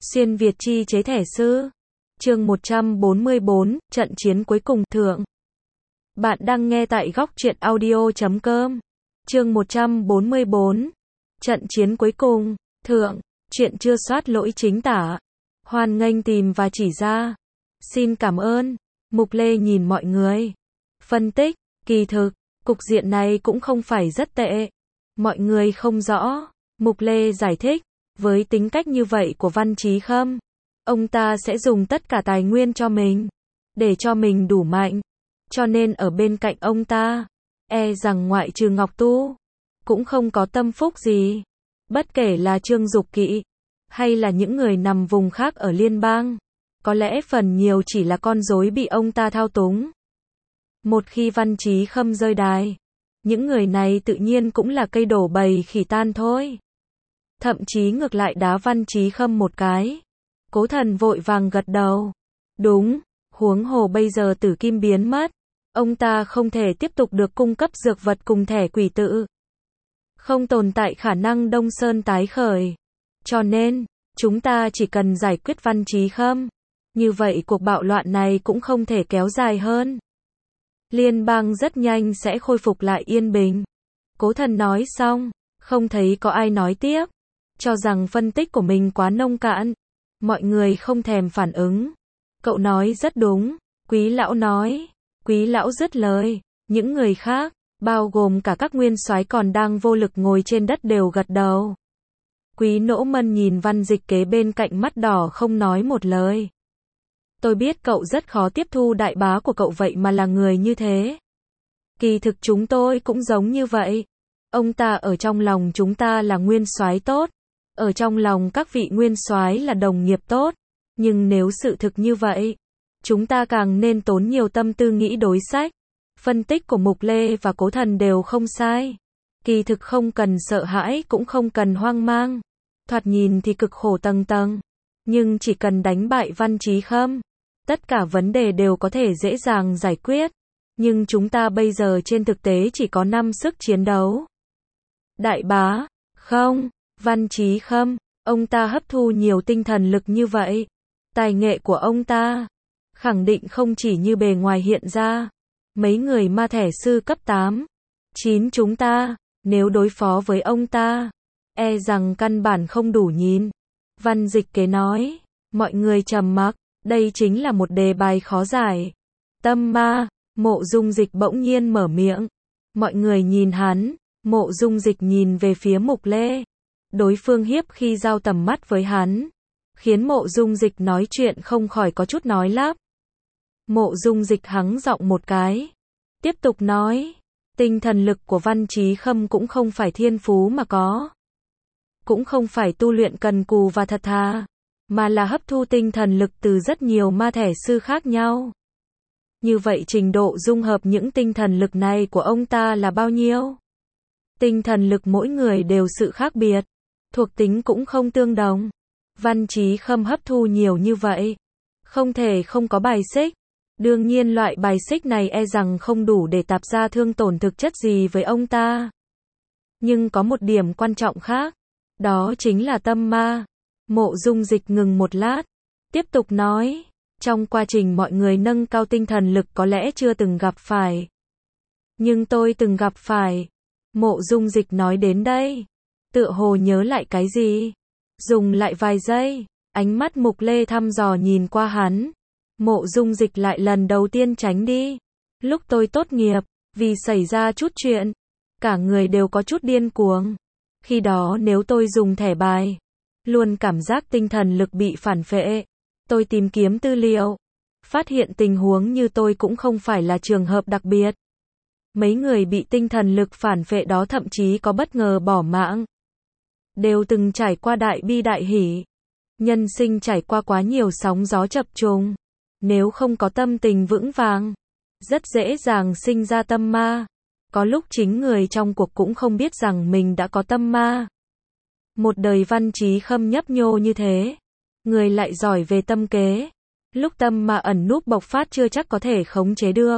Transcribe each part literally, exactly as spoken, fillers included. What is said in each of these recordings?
Xuyên Việt chi chế thẻ sư. Chương một trăm bốn mươi bốn, trận chiến cuối cùng, thượng. Bạn đang nghe tại góc truyện audio chấm com. Chương một trăm bốn mươi bốn, trận chiến cuối cùng, thượng. Chuyện chưa soát lỗi chính tả. Hoan nghênh tìm và chỉ ra. Xin cảm ơn. Mục Lê nhìn mọi người. Phân tích, kỳ thực, cục diện này cũng không phải rất tệ. Mọi người không rõ. Mục Lê giải thích, với tính cách như vậy của Văn Chí Khâm, ông ta sẽ dùng tất cả tài nguyên cho mình, để cho mình đủ mạnh. Cho nên ở bên cạnh ông ta, e rằng ngoại trừ Ngọc Tu, cũng không có tâm phúc gì. Bất kể là Trương Dục Kỵ, hay là những người nằm vùng khác ở liên bang, có lẽ phần nhiều chỉ là con rối bị ông ta thao túng. Một khi Văn Chí Khâm rơi đài, những người này tự nhiên cũng là cây đổ bầy khỉ tan thôi. Thậm chí ngược lại đá Văn Chí Khâm một cái. Cố Thần vội vàng gật đầu. Đúng, huống hồ bây giờ Tử Kim biến mất, ông ta không thể tiếp tục được cung cấp dược vật cùng thẻ quỷ tự. Không tồn tại khả năng Đông Sơn tái khởi. Cho nên, chúng ta chỉ cần giải quyết Văn Chí Khâm. Như vậy cuộc bạo loạn này cũng không thể kéo dài hơn. Liên bang rất nhanh sẽ khôi phục lại yên bình. Cố Thần nói xong, không thấy có ai nói tiếp. Cho rằng phân tích của mình quá nông cạn. Mọi người không thèm phản ứng. Cậu nói rất đúng. Quý lão nói. Quý lão dứt lời. Những người khác, bao gồm cả các nguyên soái còn đang vô lực ngồi trên đất đều gật đầu. Quý Nỗ Mân nhìn Văn Dịch kế bên cạnh mắt đỏ không nói một lời. Tôi biết cậu rất khó tiếp thu đại bá của cậu vậy mà là người như thế. Kỳ thực chúng tôi cũng giống như vậy. Ông ta ở trong lòng chúng ta là nguyên soái tốt. Ở trong lòng các vị nguyên soái là đồng nghiệp tốt. Nhưng nếu sự thực như vậy, chúng ta càng nên tốn nhiều tâm tư nghĩ đối sách. Phân tích của Mục Lê và Cố Thần đều không sai. Kỳ thực không cần sợ hãi cũng không cần hoang mang. Thoạt nhìn thì cực khổ tầng tầng. Nhưng chỉ cần đánh bại Văn Chí Khâm, tất cả vấn đề đều có thể dễ dàng giải quyết. Nhưng chúng ta bây giờ trên thực tế chỉ có năm sức chiến đấu. Đại bá, không, Văn Chí Khâm, ông ta hấp thu nhiều tinh thần lực như vậy. Tài nghệ của ông ta, khẳng định không chỉ như bề ngoài hiện ra. Mấy người ma thẻ sư cấp tám, chín chúng ta, nếu đối phó với ông ta, e rằng căn bản không đủ nhìn. Văn Dịch kế nói, mọi người trầm mặc, đây chính là một đề bài khó giải. Tâm ma, Mộ Dung Dịch bỗng nhiên mở miệng. Mọi người nhìn hắn, Mộ Dung Dịch nhìn về phía Mục Lê. Đối phương hiếp khi giao tầm mắt với hắn, khiến Mộ Dung Dịch nói chuyện không khỏi có chút nói lắp. Mộ Dung Dịch hắng giọng một cái, tiếp tục nói, tinh thần lực của Văn Chí Khâm cũng không phải thiên phú mà có, cũng không phải tu luyện cần cù và thật thà, mà là hấp thu tinh thần lực từ rất nhiều ma thẻ sư khác nhau. Như vậy trình độ dung hợp những tinh thần lực này của ông ta là bao nhiêu? Tinh thần lực mỗi người đều sự khác biệt, thuộc tính cũng không tương đồng. Văn Chí Khâm hấp thu nhiều như vậy, không thể không có bài xích. Đương nhiên loại bài xích này e rằng không đủ để tạp ra thương tổn thực chất gì với ông ta. Nhưng có một điểm quan trọng khác, đó chính là tâm ma. Mộ Dung Dịch ngừng một lát, tiếp tục nói, trong quá trình mọi người nâng cao tinh thần lực có lẽ chưa từng gặp phải. Nhưng tôi từng gặp phải. Mộ Dung Dịch nói đến đây, tựa hồ nhớ lại cái gì. Dùng lại vài giây, ánh mắt Mục Lê thăm dò nhìn qua hắn. Mộ Dung Dịch lại lần đầu tiên tránh đi. Lúc tôi tốt nghiệp, vì xảy ra chút chuyện, cả người đều có chút điên cuồng. Khi đó nếu tôi dùng thẻ bài, luôn cảm giác tinh thần lực bị phản phệ. Tôi tìm kiếm tư liệu, phát hiện tình huống như tôi cũng không phải là trường hợp đặc biệt. Mấy người bị tinh thần lực phản phệ đó thậm chí có bất ngờ bỏ mạng. Đều từng trải qua đại bi đại hỉ. Nhân sinh trải qua quá nhiều sóng gió chập trùng. Nếu không có tâm tình vững vàng, rất dễ dàng sinh ra tâm ma. Có lúc chính người trong cuộc cũng không biết rằng mình đã có tâm ma. Một đời Văn Chí Khâm nhấp nhô như thế, người lại giỏi về tâm kế. Lúc tâm ma ẩn núp bộc phát chưa chắc có thể khống chế được.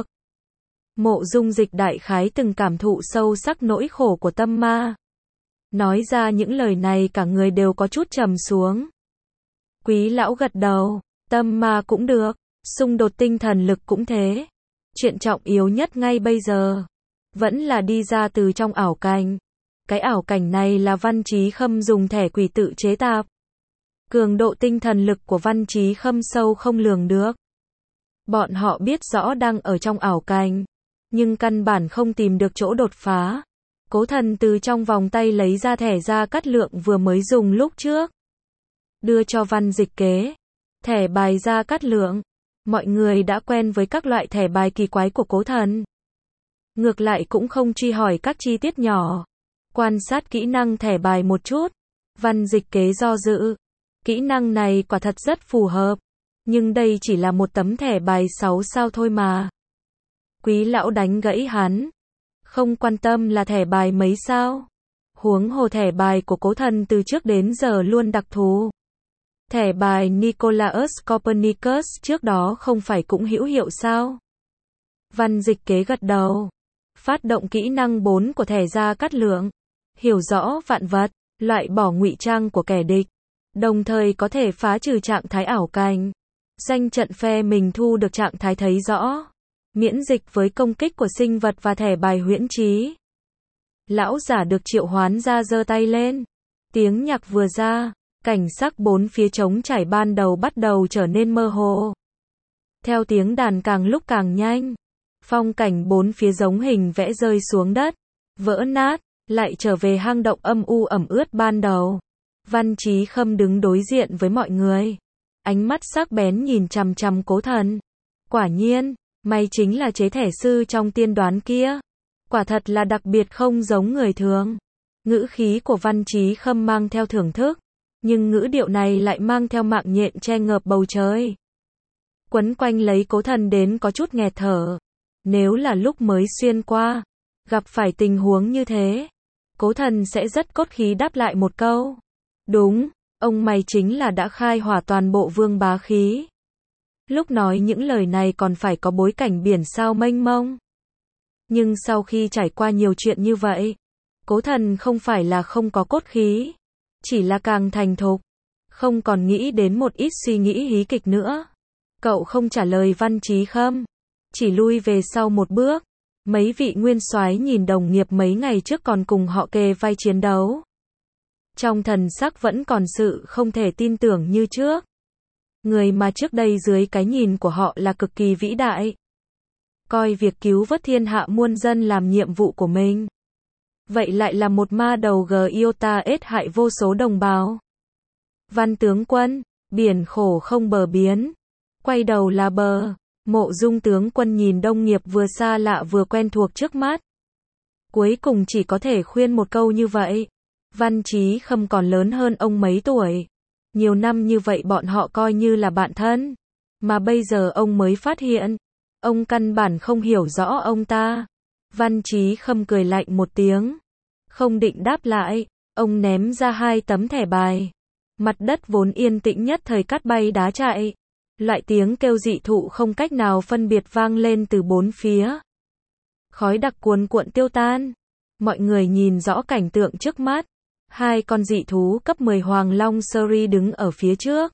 Mộ Dung Dịch đại khái từng cảm thụ sâu sắc nỗi khổ của tâm ma. Nói ra những lời này cả người đều có chút trầm xuống. Quý lão gật đầu, tâm ma cũng được, xung đột tinh thần lực cũng thế. Chuyện trọng yếu nhất ngay bây giờ, vẫn là đi ra từ trong ảo cảnh. Cái ảo cảnh này là Văn Chí Khâm dùng thẻ quỷ tự chế tạo. Cường độ tinh thần lực của Văn Chí Khâm sâu không lường được. Bọn họ biết rõ đang ở trong ảo cảnh, nhưng căn bản không tìm được chỗ đột phá. Cố Thần từ trong vòng tay lấy ra thẻ Gia Cát Lượng vừa mới dùng lúc trước, đưa cho Văn Dịch Kế. Thẻ bài Gia Cát Lượng. Mọi người đã quen với các loại thẻ bài kỳ quái của Cố Thần, ngược lại cũng không truy hỏi các chi tiết nhỏ. Quan sát kỹ năng thẻ bài một chút, Văn Dịch Kế do dự. Kỹ năng này quả thật rất phù hợp, nhưng đây chỉ là một tấm thẻ bài sáu sao thôi mà. Quý lão đánh gãy hắn. Không quan tâm là thẻ bài mấy sao. Huống hồ thẻ bài của Cố Thần từ trước đến giờ luôn đặc thù. Thẻ bài Nicolaus Copernicus trước đó không phải cũng hữu hiệu sao? Văn Dịch Kế gật đầu. Phát động kỹ năng bốn của thẻ Gia Cát Lượng. Hiểu rõ vạn vật, loại bỏ ngụy trang của kẻ địch, đồng thời có thể phá trừ trạng thái ảo cảnh. Danh trận phe mình thu được trạng thái thấy rõ. Miễn dịch với công kích của sinh vật và thẻ bài huyễn trí. Lão giả được triệu hoán ra giơ tay lên. Tiếng nhạc vừa ra, cảnh sắc bốn phía trống trải ban đầu bắt đầu trở nên mơ hồ. Theo tiếng đàn càng lúc càng nhanh, phong cảnh bốn phía giống hình vẽ rơi xuống đất, vỡ nát, lại trở về hang động âm u ẩm ướt ban đầu. Văn Chí Khâm đứng đối diện với mọi người, ánh mắt sắc bén nhìn chằm chằm Cố Thần. Quả nhiên, mày chính là chế thẻ sư trong tiên đoán kia. Quả thật là đặc biệt không giống người thường. Ngữ khí của Văn Chí Khâm mang theo thưởng thức, nhưng ngữ điệu này lại mang theo mạng nhện che ngợp bầu trời. Quấn quanh lấy Cố Thần đến có chút nghẹt thở. Nếu là lúc mới xuyên qua, gặp phải tình huống như thế, Cố Thần sẽ rất cốt khí đáp lại một câu. Đúng, ông mày chính là đã khai hỏa toàn bộ vương bá khí. Lúc nói những lời này còn phải có bối cảnh biển sao mênh mông. Nhưng sau khi trải qua nhiều chuyện như vậy, Cố Thần không phải là không có cốt khí, chỉ là càng thành thục, không còn nghĩ đến một ít suy nghĩ hí kịch nữa. Cậu không trả lời Văn Chí Khâm, chỉ lui về sau một bước. Mấy vị nguyên soái nhìn đồng nghiệp mấy ngày trước còn cùng họ kề vai chiến đấu, trong thần sắc vẫn còn sự không thể tin tưởng như trước. Người mà trước đây dưới cái nhìn của họ là cực kỳ vĩ đại, coi việc cứu vớt thiên hạ muôn dân làm nhiệm vụ của mình, vậy lại là một ma đầu g iota ết hại vô số đồng bào. Văn tướng quân, biển khổ không bờ biến, quay đầu là bờ. Mộ Dung tướng quân nhìn đồng nghiệp vừa xa lạ vừa quen thuộc trước mắt, cuối cùng chỉ có thể khuyên một câu như vậy. Văn Chí Khâm còn lớn hơn ông mấy tuổi, nhiều năm như vậy bọn họ coi như là bạn thân, mà bây giờ ông mới phát hiện, ông căn bản không hiểu rõ ông ta. Văn Chí Khâm cười lạnh một tiếng, không định đáp lại, ông ném ra hai tấm thẻ bài. Mặt đất vốn yên tĩnh nhất thời cát bay đá chạy. Loại tiếng kêu dị thụ không cách nào phân biệt vang lên từ bốn phía. Khói đặc cuồn cuộn tiêu tan. Mọi người nhìn rõ cảnh tượng trước mắt. Hai con dị thú cấp mười Hoàng Long Suri đứng ở phía trước.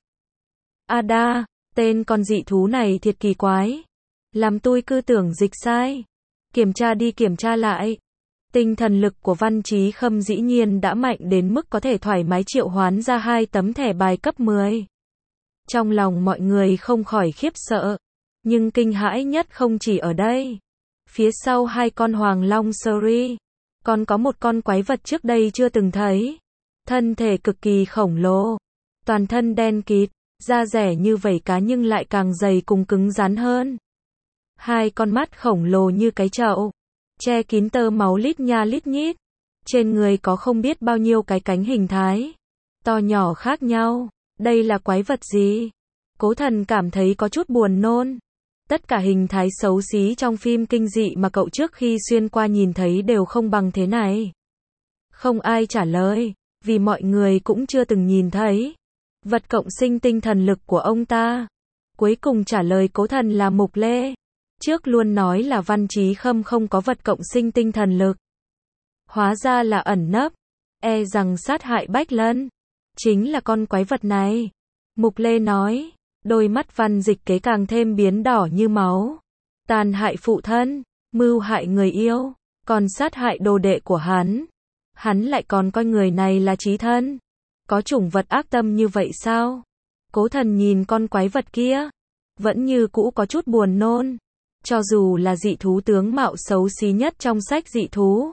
Ada, tên con dị thú này thiệt kỳ quái. Làm tôi cứ tưởng dịch sai. Kiểm tra đi kiểm tra lại. Tinh thần lực của Văn Chí Khâm dĩ nhiên đã mạnh đến mức có thể thoải mái triệu hoán ra hai tấm thẻ bài cấp mười. Trong lòng mọi người không khỏi khiếp sợ, nhưng kinh hãi nhất không chỉ ở đây. Phía sau hai con Hoàng Long Suri, còn có một con quái vật trước đây chưa từng thấy. Thân thể cực kỳ khổng lồ, toàn thân đen kịt, da rẻ như vảy cá nhưng lại càng dày cùng cứng rắn hơn. Hai con mắt khổng lồ như cái chậu, che kín tơ máu lít nha lít nhít. Trên người có không biết bao nhiêu cái cánh hình thái, to nhỏ khác nhau. Đây là quái vật gì? Cố Thần cảm thấy có chút buồn nôn. Tất cả hình thái xấu xí trong phim kinh dị mà cậu trước khi xuyên qua nhìn thấy đều không bằng thế này. Không ai trả lời, vì mọi người cũng chưa từng nhìn thấy. Vật cộng sinh tinh thần lực của ông ta. Cuối cùng trả lời Cố Thần là Mục Lê. Trước luôn nói là Văn Chí Khâm không có vật cộng sinh tinh thần lực. Hóa ra là ẩn nấp, e rằng sát hại Bách Lân. Chính là con quái vật này. Mục Lê nói, đôi mắt Văn Dịch Kế càng thêm biến đỏ như máu. Tàn hại phụ thân, mưu hại người yêu, còn sát hại đồ đệ của hắn. Hắn lại còn coi người này là chí thân. Có chủng vật ác tâm như vậy sao? Cố Thần nhìn con quái vật kia, vẫn như cũ có chút buồn nôn. Cho dù là dị thú tướng mạo xấu xí nhất trong sách dị thú,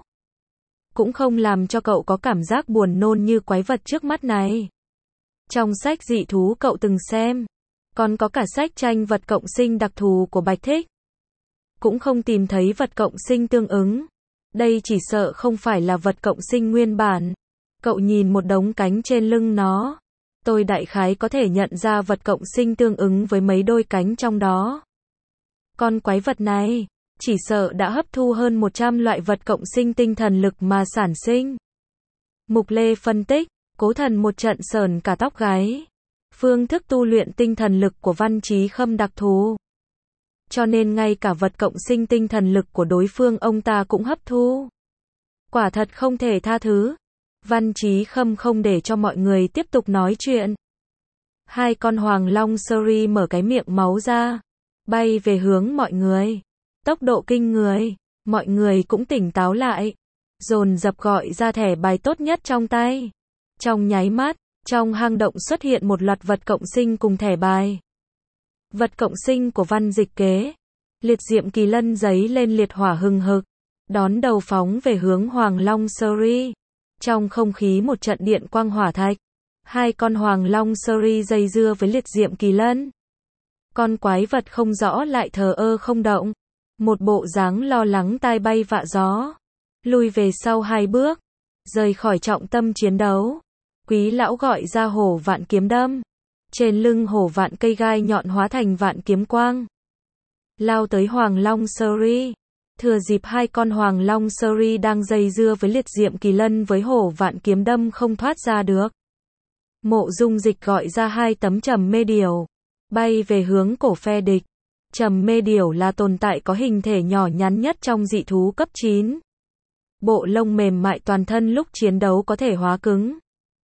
cũng không làm cho cậu có cảm giác buồn nôn như quái vật trước mắt này. Trong sách dị thú cậu từng xem, còn có cả sách tranh vật cộng sinh đặc thù của Bạch Thích, cũng không tìm thấy vật cộng sinh tương ứng. Đây chỉ sợ không phải là vật cộng sinh nguyên bản. Cậu nhìn một đống cánh trên lưng nó, tôi đại khái có thể nhận ra vật cộng sinh tương ứng với mấy đôi cánh trong đó. Con quái vật này, chỉ sợ đã hấp thu hơn một trăm loại vật cộng sinh tinh thần lực mà sản sinh. Mục Lê phân tích, Cố Thần một trận sởn cả tóc gáy. Phương thức tu luyện tinh thần lực của Văn Chí Khâm đặc thù, cho nên ngay cả vật cộng sinh tinh thần lực của đối phương ông ta cũng hấp thu. Quả thật không thể tha thứ. Văn Chí Khâm không để cho mọi người tiếp tục nói chuyện. Hai con hoàng long Suri mở cái miệng máu ra, bay về hướng mọi người. Tốc độ kinh người, mọi người cũng tỉnh táo lại, dồn dập gọi ra thẻ bài tốt nhất trong tay. Trong nháy mắt, trong hang động xuất hiện một loạt vật cộng sinh cùng thẻ bài. Vật cộng sinh của Văn Dịch Kế, liệt diệm kỳ lân giấy lên liệt hỏa hừng hực, đón đầu phóng về hướng Hoàng Long Suri. Trong không khí một trận điện quang hỏa thạch, hai con Hoàng Long Suri dây dưa với liệt diệm kỳ lân. Con quái vật không rõ lại thờ ơ không động, một bộ dáng lo lắng tai bay vạ gió, lùi về sau hai bước, rời khỏi trọng tâm chiến đấu. Quý lão gọi ra hổ vạn kiếm đâm, trên lưng hổ vạn cây gai nhọn hóa thành vạn kiếm quang, lao tới Hoàng Long Suri. Thừa dịp hai con Hoàng Long Suri đang dây dưa với liệt diệm kỳ lân với hổ vạn kiếm đâm không thoát ra được, Mộ Dung Dịch gọi ra hai tấm trầm mê điểu, bay về hướng cổ phe địch. Trầm mê điểu là tồn tại có hình thể nhỏ nhắn nhất trong dị thú cấp chín. Bộ lông mềm mại toàn thân lúc chiến đấu có thể hóa cứng,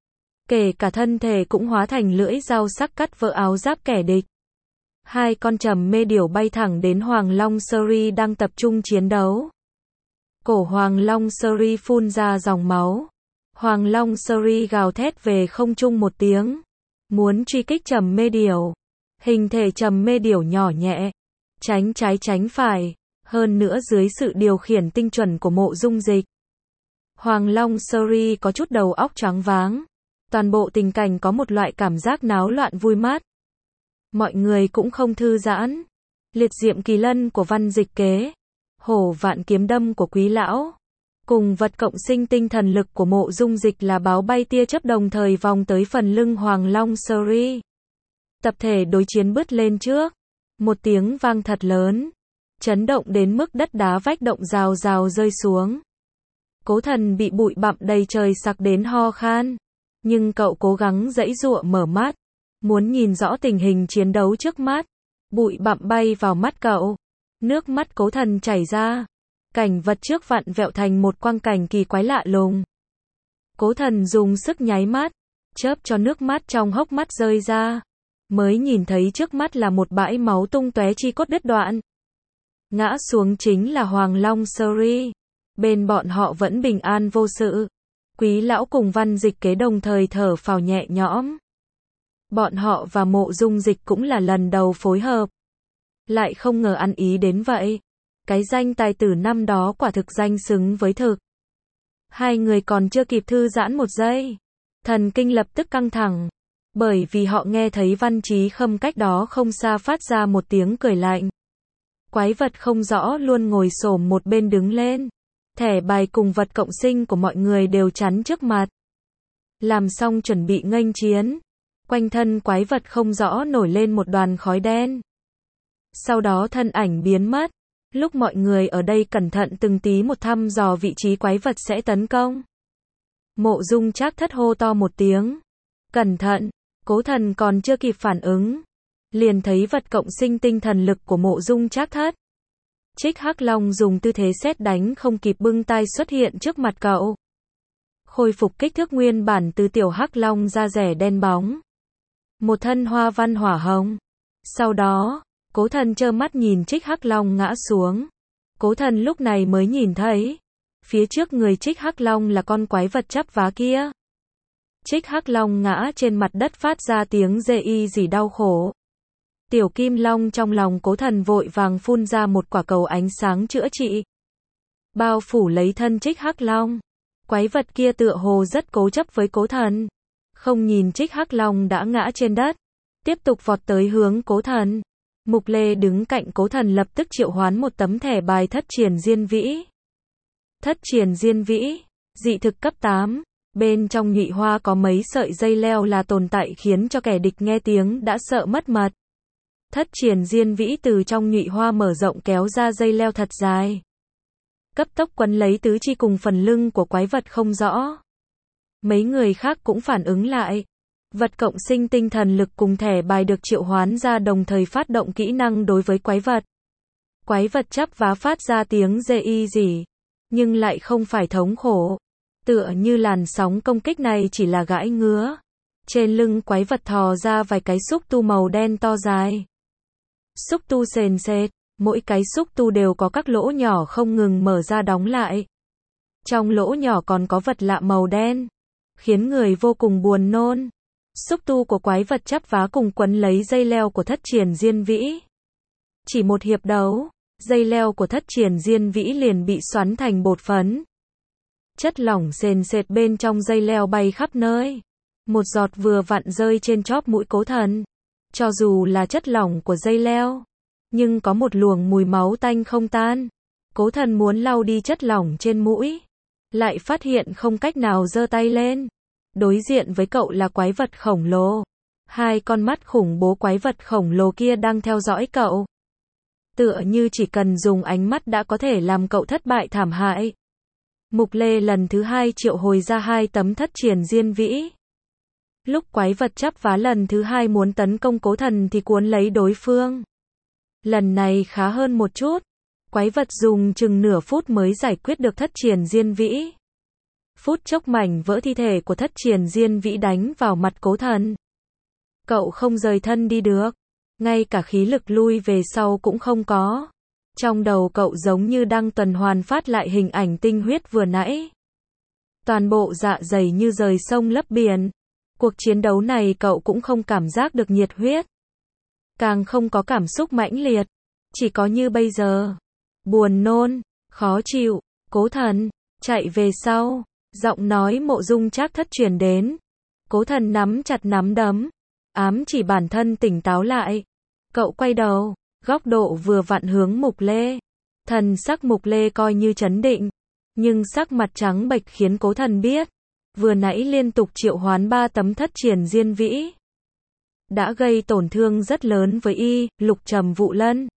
kể cả thân thể cũng hóa thành lưỡi dao sắc cắt vỡ áo giáp kẻ địch. Hai con trầm mê điểu bay thẳng đến Hoàng Long Suri đang tập trung chiến đấu. Cổ Hoàng Long Suri phun ra dòng máu. Hoàng Long Suri gào thét về không trung một tiếng, muốn truy kích trầm mê điểu. Hình thể trầm mê điểu nhỏ nhẹ, tránh trái tránh phải, hơn nữa dưới sự điều khiển tinh chuẩn của Mộ Dung Dịch, Hoàng Long Suri có chút đầu óc choáng váng. Toàn bộ tình cảnh có một loại cảm giác náo loạn vui mát. Mọi người cũng không thư giãn. Liệt diệm kỳ lân của Văn Dịch Kế, hổ vạn kiếm đâm của Quý lão, cùng vật cộng sinh tinh thần lực của Mộ Dung Dịch là báo bay tia chớp đồng thời vòng tới phần lưng Hoàng Long Suri. Tập thể đối chiến bứt lên trước. Một tiếng vang thật lớn, chấn động đến mức đất đá vách động rào rào rơi xuống. Cố Thần bị bụi bặm đầy trời sặc đến ho khan, nhưng cậu cố gắng giãy giụa mở mắt, muốn nhìn rõ tình hình chiến đấu trước mắt. Bụi bặm bay vào mắt cậu, nước mắt Cố Thần chảy ra, cảnh vật trước vặn vẹo thành một quang cảnh kỳ quái lạ lùng. Cố Thần dùng sức nháy mắt, chớp cho nước mắt trong hốc mắt rơi ra, mới nhìn thấy trước mắt là một bãi máu tung tóe chi cốt đứt đoạn. Ngã xuống chính là Hoàng Long Suri, bên bọn họ vẫn bình an vô sự. Quý lão cùng Văn Dịch Kế đồng thời thở phào nhẹ nhõm. Bọn họ và Mộ Dung Dịch cũng là lần đầu phối hợp, lại không ngờ ăn ý đến vậy. Cái danh tài tử năm đó quả thực danh xứng với thực. Hai người còn chưa kịp thư giãn một giây, thần kinh lập tức căng thẳng, bởi vì họ nghe thấy Văn Chí Khâm cách đó không xa phát ra một tiếng cười lạnh. Quái vật không rõ luôn ngồi xổm một bên đứng lên. Thẻ bài cùng vật cộng sinh của mọi người đều chắn trước mặt. Làm xong chuẩn bị nghênh chiến, quanh thân quái vật không rõ nổi lên một đoàn khói đen. Sau đó thân ảnh biến mất. Lúc mọi người ở đây cẩn thận từng tí một thăm dò vị trí quái vật sẽ tấn công, Mộ Dung Trác Thất hô to một tiếng. Cẩn thận! Cố Thần còn chưa kịp phản ứng, liền thấy vật cộng sinh tinh thần lực của Mộ Dung Trác Thất. Trích Hắc Long dùng tư thế sét đánh không kịp bưng tay xuất hiện trước mặt cậu. Khôi phục kích thước nguyên bản từ tiểu Hắc Long da rẻ đen bóng. một thân hoa văn hỏa hồng. Sau đó, Cố Thần trơ mắt nhìn Trích Hắc Long ngã xuống. Cố Thần lúc này mới nhìn thấy, phía trước người Trích Hắc Long là con quái vật chắp vá kia. Trích Hắc Long ngã trên mặt đất phát ra tiếng rê y rỉ đau khổ. Tiểu Kim Long trong lòng Cố Thần vội vàng phun ra một quả cầu ánh sáng chữa trị, bao phủ lấy thân Trích Hắc Long. Quái vật kia tựa hồ rất cố chấp với Cố Thần, không nhìn Trích Hắc Long đã ngã trên đất, tiếp tục vọt tới hướng Cố Thần. Mục Lê đứng cạnh Cố Thần lập tức triệu hoán một tấm thẻ bài thất triển diên vĩ. Thất triển diên vĩ, dị thực cấp tám, bên trong nhụy hoa có mấy sợi dây leo là tồn tại khiến cho kẻ địch nghe tiếng đã sợ mất mật. Thất triển diên vĩ từ trong nhụy hoa mở rộng kéo ra dây leo thật dài, cấp tốc quấn lấy tứ chi cùng phần lưng của quái vật không rõ. Mấy người khác cũng phản ứng lại. Vật cộng sinh tinh thần lực cùng thẻ bài được triệu hoán ra đồng thời phát động kỹ năng đối với quái vật. Quái vật chắp vá phát ra tiếng rê y rỉ, nhưng lại không phải thống khổ. Tựa như làn sóng công kích này chỉ là gãi ngứa. Trên lưng quái vật thò ra vài cái xúc tu màu đen to dài. Xúc tu sền sệt, mỗi cái xúc tu đều có các lỗ nhỏ không ngừng mở ra đóng lại. Trong lỗ nhỏ còn có vật lạ màu đen, khiến người vô cùng buồn nôn. Xúc tu của quái vật chắp vá cùng quấn lấy dây leo của thất triển diên vĩ. Chỉ một hiệp đấu, dây leo của thất triển diên vĩ liền bị xoắn thành bột phấn. Chất lỏng sền sệt bên trong dây leo bay khắp nơi. Một giọt vừa vặn rơi trên chóp mũi Cố Thần. Cho dù là chất lỏng của dây leo, nhưng có một luồng mùi máu tanh không tan. Cố Thần muốn lau đi chất lỏng trên mũi, lại phát hiện không cách nào giơ tay lên. Đối diện với cậu là quái vật khổng lồ. Hai con mắt khủng bố quái vật khổng lồ kia đang theo dõi cậu. Tựa như chỉ cần dùng ánh mắt đã có thể làm cậu thất bại thảm hại. Mục Lê lần thứ hai triệu hồi ra hai tấm thất triển diên vĩ. Lúc quái vật chắp vá lần thứ hai muốn tấn công Cố Thần thì cuốn lấy đối phương. Lần này khá hơn một chút. Quái vật dùng chừng nửa phút mới giải quyết được thất triển diên vĩ. Phút chốc mảnh vỡ thi thể của thất triển diên vĩ đánh vào mặt Cố Thần. Cậu không rời thân đi được. Ngay cả khí lực lui về sau cũng không có. Trong đầu cậu giống như đang tuần hoàn phát lại hình ảnh tinh huyết vừa nãy. Toàn bộ dạ dày như rời sông lấp biển. Cuộc chiến đấu này cậu cũng không cảm giác được nhiệt huyết. Càng không có cảm xúc mãnh liệt. Chỉ có như bây giờ. Buồn nôn, khó chịu. Cố Thần, chạy về sau. Giọng nói Mộ Dung Trác Thất truyền đến. Cố Thần nắm chặt nắm đấm, ám chỉ bản thân tỉnh táo lại. Cậu quay đầu, góc độ vừa vặn hướng Mục Lê. Thần sắc Mục Lê coi như trấn định, nhưng sắc mặt trắng bệch khiến Cố Thần biết, vừa nãy liên tục triệu hoán ba tấm thất triển diên vĩ đã gây tổn thương rất lớn với y. Lục Trầm Vụ Lân,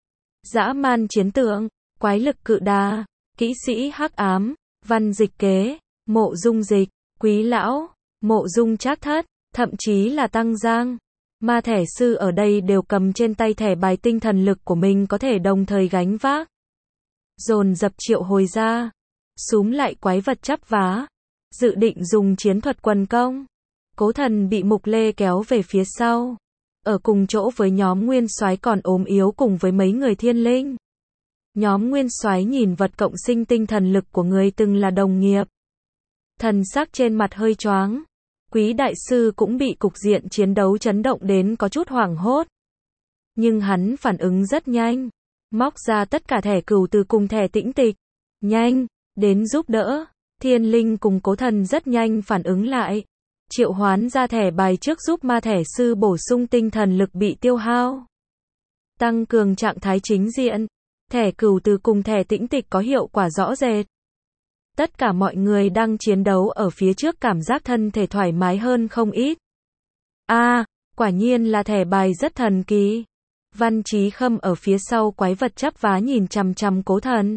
dã man chiến tượng, quái lực cự đà, kỹ sĩ hắc ám, Văn Dịch Kế, Mộ Dung Dịch, Quý Lão, Mộ Dung Trác Thất, thậm chí là Tăng Giang. Ma thẻ sư ở đây đều cầm trên tay thẻ bài tinh thần lực của mình có thể đồng thời gánh vác. Dồn dập triệu hồi ra, súm lại quái vật chắp vá, dự định dùng chiến thuật quần công. Cố Thần bị Mục Lê kéo về phía sau, ở cùng chỗ với nhóm Nguyên Soái còn ốm yếu cùng với mấy người thiên linh. Nhóm Nguyên Soái nhìn vật cộng sinh tinh thần lực của người từng là đồng nghiệp, thần sắc trên mặt hơi choáng. Quý đại sư cũng bị cục diện chiến đấu chấn động đến có chút hoảng hốt. Nhưng hắn phản ứng rất nhanh, móc ra tất cả thẻ cửu từ cùng thẻ tĩnh tịch, nhanh đến giúp đỡ. Thiên linh cùng Cố Thần rất nhanh phản ứng lại, triệu hoán ra thẻ bài trước giúp ma thẻ sư bổ sung tinh thần lực bị tiêu hao, tăng cường trạng thái chính diện. Thẻ cửu từ cùng thẻ tĩnh tịch có hiệu quả rõ rệt. Tất cả mọi người đang chiến đấu ở phía trước cảm giác thân thể thoải mái hơn không ít. A, à, quả nhiên là thẻ bài rất thần kỳ. Văn Chí Khâm ở phía sau quái vật chắp vá nhìn chằm chằm Cố Thần.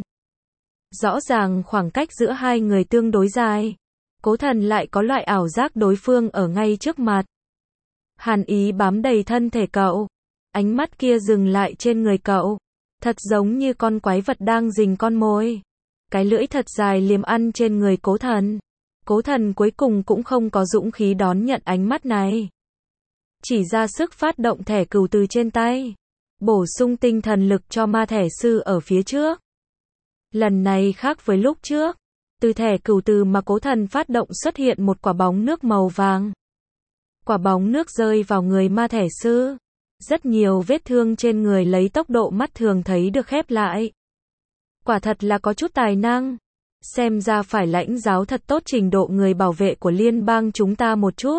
Rõ ràng khoảng cách giữa hai người tương đối dài. Cố Thần lại có loại ảo giác đối phương ở ngay trước mặt. Hàn ý bám đầy thân thể cậu. Ánh mắt kia dừng lại trên người cậu. Thật giống như con quái vật đang rình con mồi. Cái lưỡi thật dài liếm ăn trên người Cố Thần. Cố Thần cuối cùng cũng không có dũng khí đón nhận ánh mắt này. chỉ ra sức phát động thẻ cừu từ trên tay, bổ sung tinh thần lực cho ma thẻ sư ở phía trước. Lần này khác với lúc trước, từ thẻ cừu từ mà Cố Thần phát động xuất hiện một quả bóng nước màu vàng. Quả bóng nước rơi vào người ma thẻ sư. Rất nhiều vết thương trên người lấy tốc độ mắt thường thấy được khép lại. Quả thật là có chút tài năng. Xem ra phải lãnh giáo thật tốt trình độ người bảo vệ của liên bang chúng ta một chút.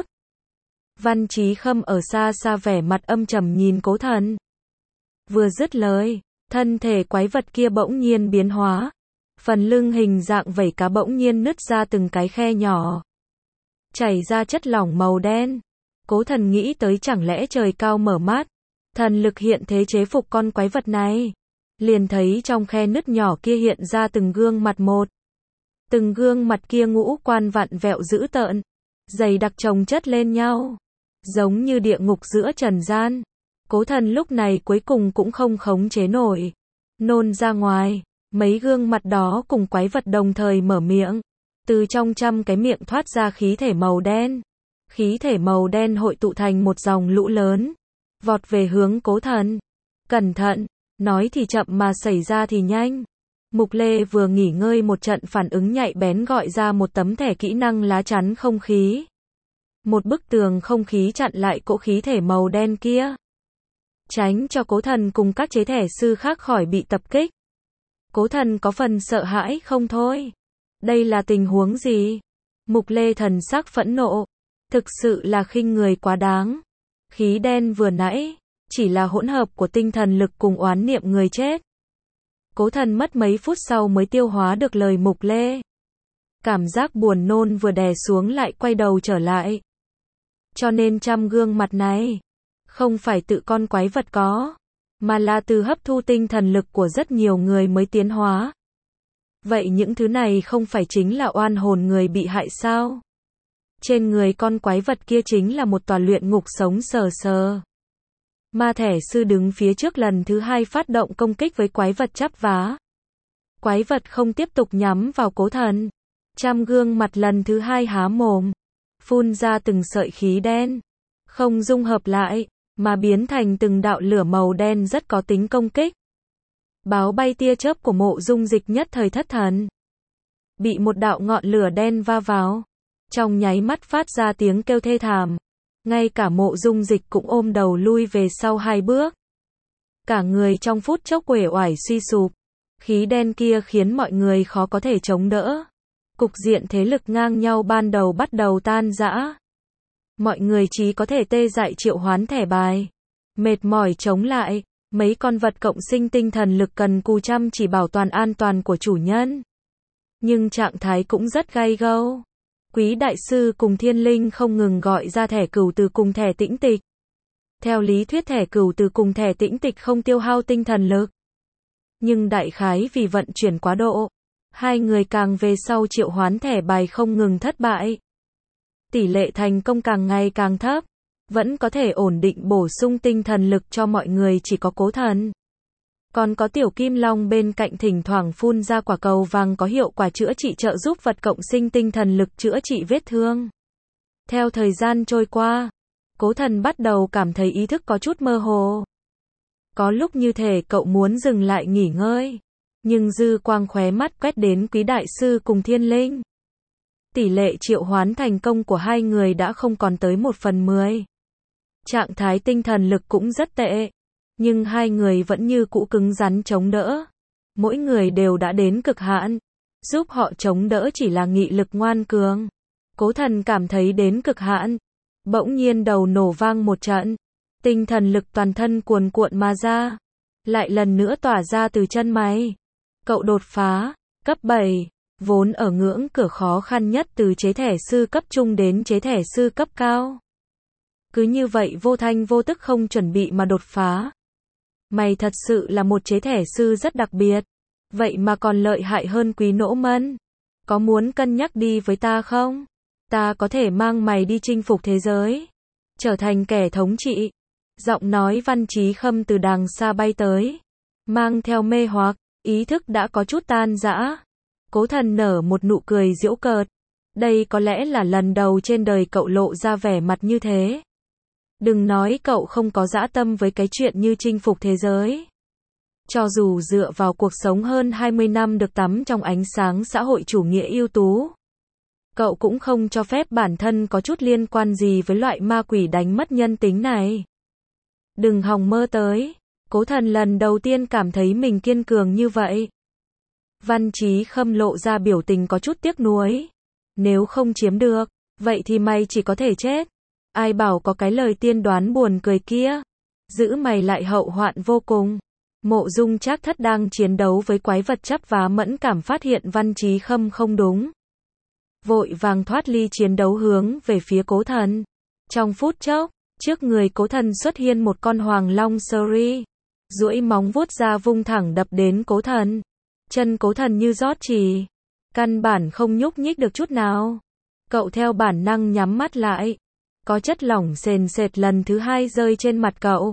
Văn Chí Khâm ở xa xa vẻ mặt âm trầm nhìn Cố Thần. Vừa dứt lời, thân thể quái vật kia bỗng nhiên biến hóa. Phần lưng hình dạng vảy cá bỗng nhiên nứt ra từng cái khe nhỏ. Chảy ra chất lỏng màu đen. Cố Thần nghĩ tới chẳng lẽ trời cao mở mắt. Thần lực hiện thế chế phục con quái vật này. Liền thấy trong khe nứt nhỏ kia hiện ra từng gương mặt một. Từng gương mặt kia ngũ quan vặn vẹo dữ tợn. Dày đặc chồng chất lên nhau. Giống như địa ngục giữa trần gian. Cố Thần lúc này cuối cùng cũng không khống chế nổi. Nôn ra ngoài. Mấy gương mặt đó cùng quái vật đồng thời mở miệng. Từ trong trăm cái miệng thoát ra khí thể màu đen. Khí thể màu đen hội tụ thành một dòng lũ lớn. Vọt về hướng Cố Thần. Cẩn thận, nói thì chậm mà xảy ra thì nhanh. Mục Lê vừa nghỉ ngơi một trận phản ứng nhạy bén gọi ra một tấm thẻ kỹ năng lá chắn không khí. Một bức tường không khí chặn lại cỗ khí thể màu đen kia. Tránh cho Cố Thần cùng các chế thẻ sư khác khỏi bị tập kích. Cố Thần có phần sợ hãi không thôi. Đây là tình huống gì? Mục Lê thần sắc phẫn nộ. Thực sự là khinh người quá đáng. Khí đen vừa nãy, chỉ là hỗn hợp của tinh thần lực cùng oán niệm người chết. Cố Thần mất mấy phút sau mới tiêu hóa được lời Mục Lê. Cảm giác buồn nôn vừa đè xuống lại quay đầu trở lại. Cho nên trăm gương mặt này, không phải tự con quái vật có, mà là từ hấp thu tinh thần lực của rất nhiều người mới tiến hóa. Vậy những thứ này không phải chính là oan hồn người bị hại sao? Trên người con quái vật kia chính là một tòa luyện ngục sống sờ sờ. Ma thẻ sư đứng phía trước lần thứ hai phát động công kích với quái vật chắp vá. Quái vật không tiếp tục nhắm vào Cố Thần. Trăm gương mặt lần thứ hai há mồm. Phun ra từng sợi khí đen. Không dung hợp lại, mà biến thành từng đạo lửa màu đen rất có tính công kích. Báo bay tia chớp của Mộ Dung Dịch nhất thời thất thần. Bị một đạo ngọn lửa đen va vào. Trong nháy mắt phát ra tiếng kêu thê thảm. Ngay cả Mộ Dung Dịch cũng ôm đầu lui về sau hai bước. Cả người trong phút chốc uể oải suy sụp. Khí đen kia khiến mọi người khó có thể chống đỡ. Cục diện thế lực ngang nhau ban đầu bắt đầu tan rã. Mọi người chỉ có thể tê dại triệu hoán thẻ bài. Mệt mỏi chống lại. Mấy con vật cộng sinh tinh thần lực cần cù chăm chỉ bảo toàn an toàn của chủ nhân. Nhưng trạng thái cũng rất gay gâu. Quý đại sư cùng thiên linh không ngừng gọi ra thẻ cừu từ cùng thẻ tĩnh tịch. Theo lý thuyết thẻ cừu từ cùng thẻ tĩnh tịch không tiêu hao tinh thần lực. Nhưng đại khái vì vận chuyển quá độ. Hai người càng về sau triệu hoán thẻ bài không ngừng thất bại. Tỷ lệ thành công càng ngày càng thấp. Vẫn có thể ổn định bổ sung tinh thần lực cho mọi người chỉ có Cố Thần. Còn có Tiểu Kim Long bên cạnh thỉnh thoảng phun ra quả cầu vàng có hiệu quả chữa trị trợ giúp vật cộng sinh tinh thần lực chữa trị vết thương. Theo thời gian trôi qua, Cố Thần bắt đầu cảm thấy ý thức có chút mơ hồ. Có lúc như thể cậu muốn dừng lại nghỉ ngơi. Nhưng dư quang khóe mắt quét đến Quý đại sư cùng thiên linh. Tỷ lệ triệu hoán thành công của hai người đã không còn tới một phần mười. Trạng thái tinh thần lực cũng rất tệ. Nhưng hai người vẫn như cũ cứng rắn chống đỡ. Mỗi người đều đã đến cực hạn. Giúp họ chống đỡ chỉ là nghị lực ngoan cường. Cố Thần cảm thấy đến cực hạn. Bỗng nhiên đầu nổ vang một trận. Tinh thần lực toàn thân cuồn cuộn mà ra. Lại lần nữa tỏa ra từ chân mày. Cậu đột phá. Cấp bảy. Vốn ở ngưỡng cửa khó khăn nhất từ chế thẻ sư cấp trung đến chế thẻ sư cấp cao. Cứ như vậy vô thanh vô tức không chuẩn bị mà đột phá. Mày thật sự là một chế thẻ sư rất đặc biệt. Vậy mà còn lợi hại hơn Quý Nỗ Mân. Có muốn cân nhắc đi với ta không? Ta có thể mang mày đi chinh phục thế giới. Trở thành kẻ thống trị. Giọng nói Văn Chí Khâm từ đàng xa bay tới. Mang theo mê hoặc, ý thức đã có chút tan rã. Cố Thần nở một nụ cười giễu cợt. Đây có lẽ là lần đầu trên đời cậu lộ ra vẻ mặt như thế. Đừng nói cậu không có dã tâm với cái chuyện như chinh phục thế giới. Cho dù dựa vào cuộc sống hơn hai mươi năm được tắm trong ánh sáng xã hội chủ nghĩa ưu tú, cậu cũng không cho phép bản thân có chút liên quan gì với loại ma quỷ đánh mất nhân tính này. Đừng hòng mơ tới. Cố Thần lần đầu tiên cảm thấy mình kiên cường như vậy. Văn Chí Khâm lộ ra biểu tình có chút tiếc nuối. Nếu không chiếm được, vậy thì mày chỉ có thể chết. Ai bảo có cái lời tiên đoán buồn cười kia. Giữ mày lại hậu hoạn vô cùng. Mộ Dung Trác Thất đang chiến đấu với quái vật chấp vá mẫn cảm phát hiện Văn Chí Khâm không đúng. Vội vàng thoát ly chiến đấu hướng về phía Cố Thần. Trong phút chốc, trước người Cố Thần xuất hiện một con hoàng long Suri. Duỗi móng vuốt ra vung thẳng đập đến Cố Thần. Chân Cố Thần như rót chỉ. Căn bản không nhúc nhích được chút nào. Cậu theo bản năng nhắm mắt lại. Có chất lỏng sền sệt lần thứ hai rơi trên mặt cậu.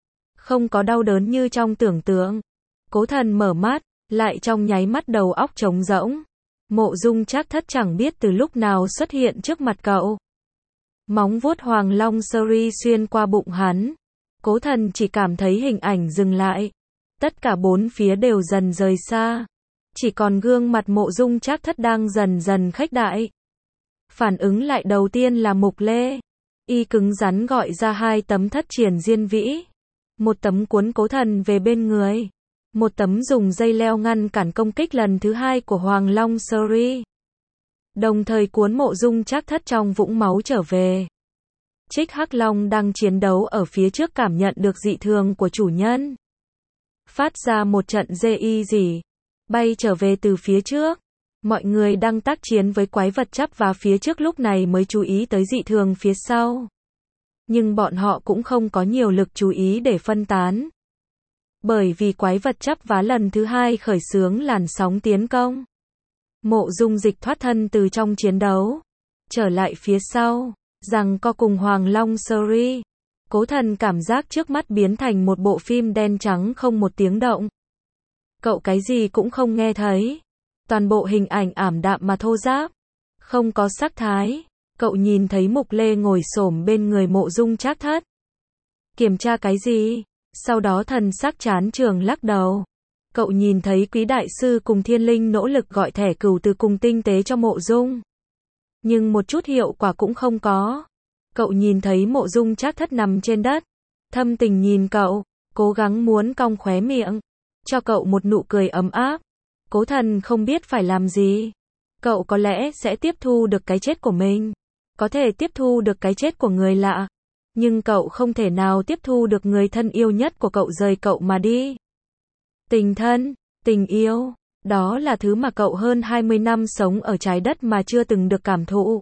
Không có đau đớn như trong tưởng tượng. Cố Thần mở mắt, lại trong nháy mắt đầu óc trống rỗng. Mộ Dung Trác Thất chẳng biết từ lúc nào xuất hiện trước mặt cậu. Móng vuốt hoàng long Suri xuyên qua bụng hắn. Cố Thần chỉ cảm thấy hình ảnh dừng lại. Tất cả bốn phía đều dần rời xa. Chỉ còn gương mặt Mộ Dung Trác Thất đang dần dần khuếch đại. Phản ứng lại đầu tiên là Mục Lê. Y cứng rắn gọi ra hai tấm thất triển diên vĩ. Một tấm cuốn Cố Thần về bên người. Một tấm dùng dây leo ngăn cản công kích lần thứ hai của Hoàng Long Suri. Đồng thời cuốn Mộ Dung Trác Thất trong vũng máu trở về. Trích Hắc Long đang chiến đấu ở phía trước cảm nhận được dị thường của chủ nhân. Phát ra một trận rê y rỉ. Bay trở về từ phía trước. Mọi người đang tác chiến với quái vật chấp và phía trước lúc này mới chú ý tới dị thường phía sau. Nhưng bọn họ cũng không có nhiều lực chú ý để phân tán. Bởi vì quái vật chấp vá lần thứ hai khởi xướng làn sóng tiến công. Mộ Dung Dịch thoát thân từ trong chiến đấu. Trở lại phía sau. Giằng co cùng Hoàng Long Suri. Cố Thần cảm giác trước mắt biến thành một bộ phim đen trắng không một tiếng động. Cậu cái gì cũng không nghe thấy. Toàn bộ hình ảnh ảm đạm mà thô ráp. Không có sắc thái. Cậu nhìn thấy Mục Lê ngồi xổm bên người Mộ Dung Trác Thất. Kiểm tra cái gì? Sau đó thần sắc chán trường lắc đầu. Cậu nhìn thấy Quý Đại Sư cùng Thiên Linh nỗ lực gọi thẻ cửu từ cùng tinh tế cho Mộ Dung. Nhưng một chút hiệu quả cũng không có. Cậu nhìn thấy Mộ Dung Trác Thất nằm trên đất. Thâm tình nhìn cậu, cố gắng muốn cong khóe miệng. Cho cậu một nụ cười ấm áp. Cố Thần không biết phải làm gì. Cậu có lẽ sẽ tiếp thu được cái chết của mình. Có thể tiếp thu được cái chết của người lạ. Nhưng cậu không thể nào tiếp thu được người thân yêu nhất của cậu rời cậu mà đi. Tình thân, tình yêu, đó là thứ mà cậu hơn hai mươi năm sống ở trái đất mà chưa từng được cảm thụ.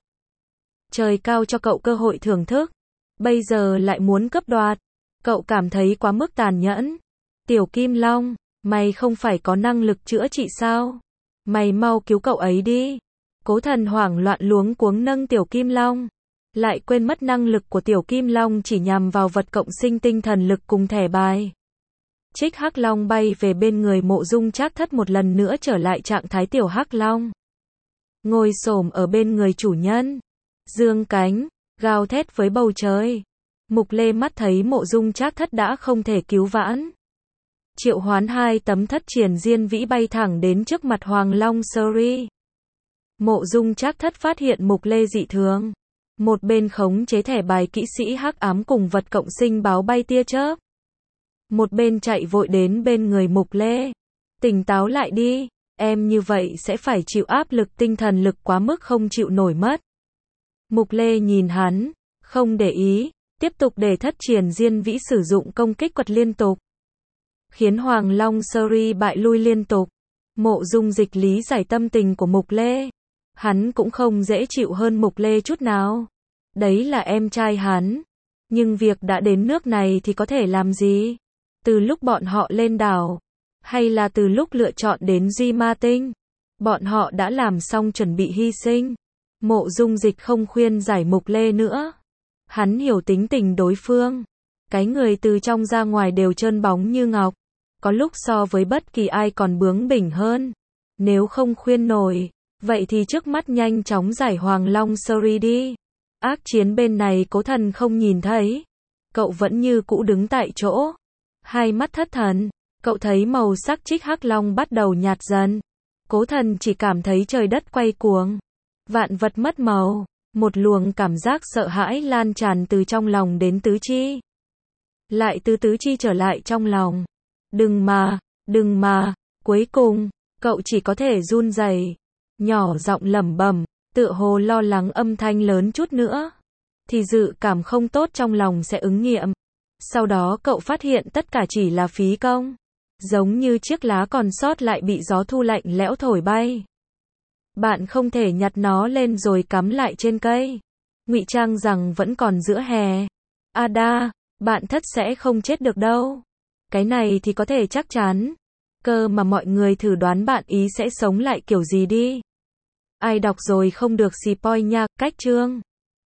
Trời cao cho cậu cơ hội thưởng thức. Bây giờ lại muốn cướp đoạt. Cậu cảm thấy quá mức tàn nhẫn. Tiểu Kim Long, mày không phải có năng lực chữa trị sao? Mày mau cứu cậu ấy đi. Cố Thần hoảng loạn luống cuống nâng Tiểu Kim Long. Lại quên mất năng lực của Tiểu Kim Long chỉ nhằm vào vật cộng sinh tinh thần lực cùng thẻ bài. Trích Hắc Long bay về bên người Mộ Dung Trác Thất một lần nữa trở lại trạng thái Tiểu Hắc Long. Ngồi xổm ở bên người chủ nhân. Dương cánh, gào thét với bầu trời. Mục Lê mắt thấy Mộ Dung Trác Thất đã không thể cứu vãn. Triệu hoán hai tấm thất triển diên vĩ bay thẳng đến trước mặt Hoàng Long Suri. Mộ Dung Trác Thất phát hiện Mục Lê dị thường. Một bên khống chế thẻ bài kỹ sĩ hắc ám cùng vật cộng sinh báo bay tia chớp. Một bên chạy vội đến bên người Mục Lê. Tỉnh táo lại đi, em như vậy sẽ phải chịu áp lực tinh thần lực quá mức không chịu nổi mất. Mục Lê nhìn hắn, không để ý, tiếp tục để thất triển diên vĩ sử dụng công kích quật liên tục. Khiến Hoàng Long Suri bại lui liên tục. Mộ Dung Dịch lý giải tâm tình của Mục Lê. Hắn cũng không dễ chịu hơn Mục Lê chút nào. Đấy là em trai hắn. Nhưng việc đã đến nước này thì có thể làm gì? Từ lúc bọn họ lên đảo, hay là từ lúc lựa chọn đến Duy Ma Tinh, bọn họ đã làm xong chuẩn bị hy sinh. Mộ Dung Dịch không khuyên giải Mục Lê nữa. Hắn hiểu tính tình đối phương. Cái người từ trong ra ngoài đều trơn bóng như ngọc. Có lúc so với bất kỳ ai còn bướng bỉnh hơn. Nếu không khuyên nổi, vậy thì trước mắt nhanh chóng giải Hoàng Long Suri đi. Ác chiến bên này Cố Thần không nhìn thấy. cậu vẫn như cũ đứng tại chỗ. Hai mắt thất thần, cậu thấy màu sắc trích hắc long bắt đầu nhạt dần. Cố Thần chỉ cảm thấy trời đất quay cuồng. Vạn vật mất màu. Một luồng cảm giác sợ hãi lan tràn từ trong lòng đến tứ chi. Lại từ tứ chi trở lại trong lòng. Đừng mà, đừng mà. Cuối cùng, cậu chỉ có thể run rẩy, nhỏ giọng lẩm bẩm, tựa hồ lo lắng âm thanh lớn chút nữa thì dự cảm không tốt trong lòng sẽ ứng nghiệm. Sau đó cậu phát hiện tất cả chỉ là phí công, giống như chiếc lá còn sót lại bị gió thu lạnh lẽo thổi bay. Bạn không thể nhặt nó lên rồi cắm lại trên cây, ngụy trang rằng vẫn còn giữa hè. Ada, bạn thất sẽ không chết được đâu. Cái này thì có thể chắc chắn. Cơ mà mọi người thử đoán bạn ý sẽ sống lại kiểu gì đi. Ai đọc rồi không được spoil nha. Cách chương